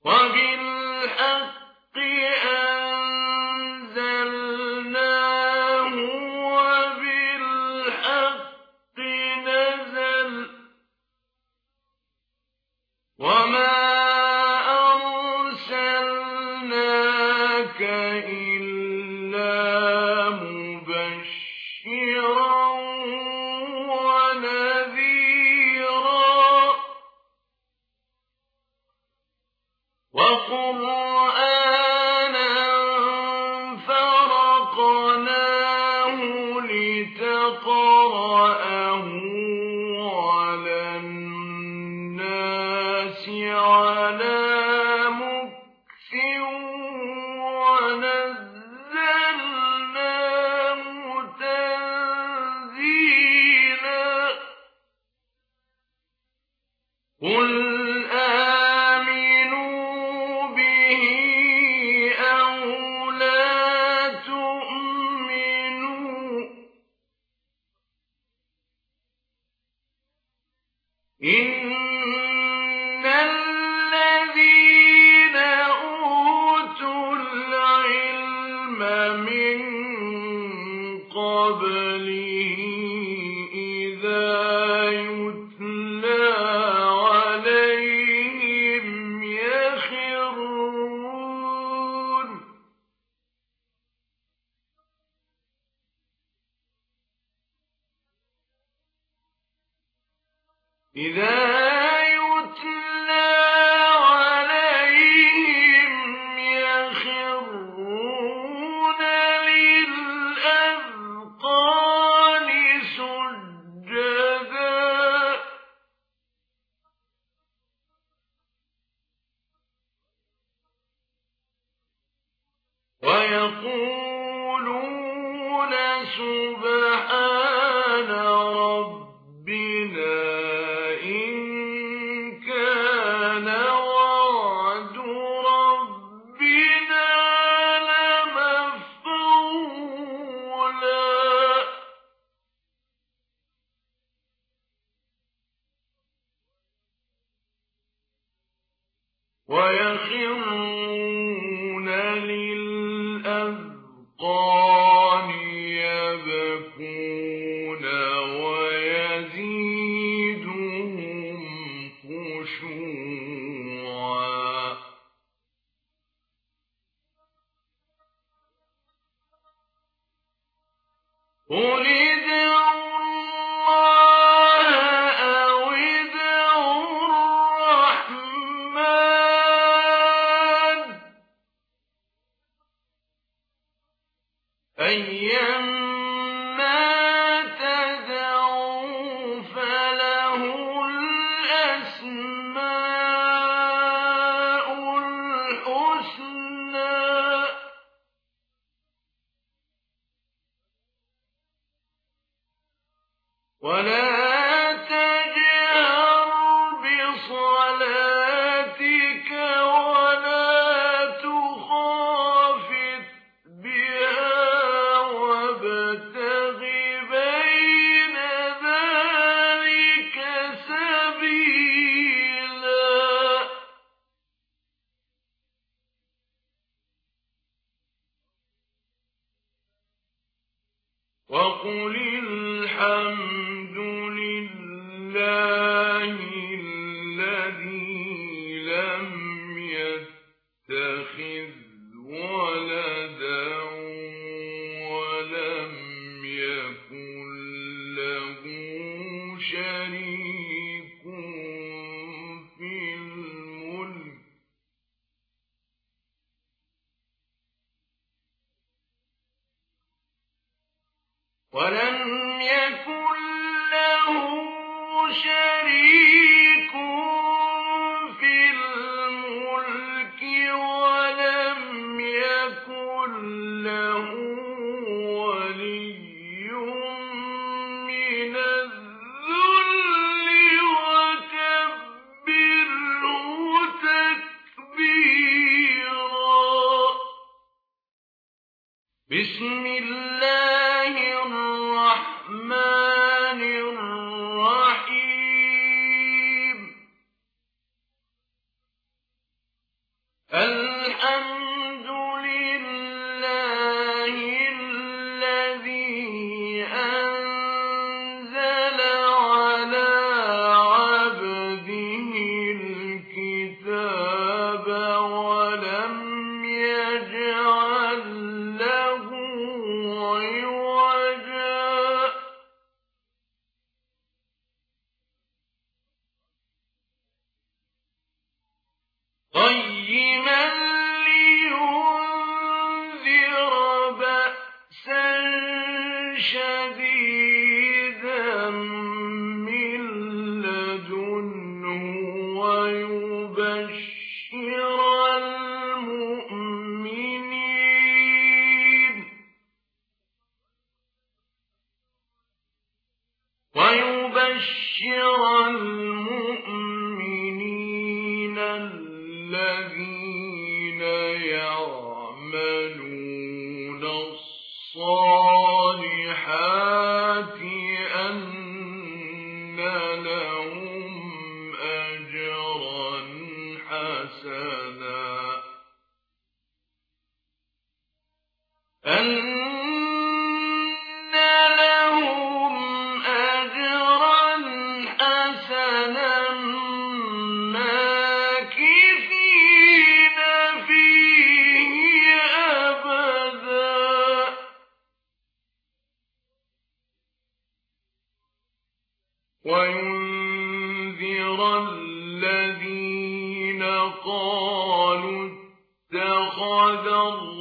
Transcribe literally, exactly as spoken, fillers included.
وبالحق أنزلناه وبالحق نزل وما أرسلناك إلا مبشرا ونذيرا وقرآنا فرقناه لتقرأه على الناس على مكث ونزلناه تنزيلا قل آمنوا به أو لا تؤمنوا إن الذين أوتوا العلم من قبله إذا يتلى عليهم يخرون إذا يتلى عليهم يخرون للأذقان سجدا ويقولون سبحان ربنا إن كان وعد ربنا لمفعولا ويخرون للأذقان يبكون ويزيدهم خشوعا قل ادعوا الله أو ادعوا الرحمن أيما تدعوا فله الأسماء الحسنى ولا تجهر بصلاتك ولا تخافت بها وابتغ بين ذلك سبيلا وقل الحمد لله الذي لم يتخذ ولدا ولم يكن له شريك في الملك ولم يكن له شريك في الملك ولم يكن له ولي من الذل وكبره تكبيرا بسم الله الرحمن الرحيم الحمد لله الذي أنزل على عبده الكتاب ولم يجعل له عوجا قيما لينذر بأسا شديدا من لدنه ويبشر المؤمنين ويبشر المؤمنين الذين يعملون الصالحات أن لهم أجرا حسنا أن لهم أجرا حسنا ماكثين فيه أبدا وينذر الذين قالوا اتخذ الله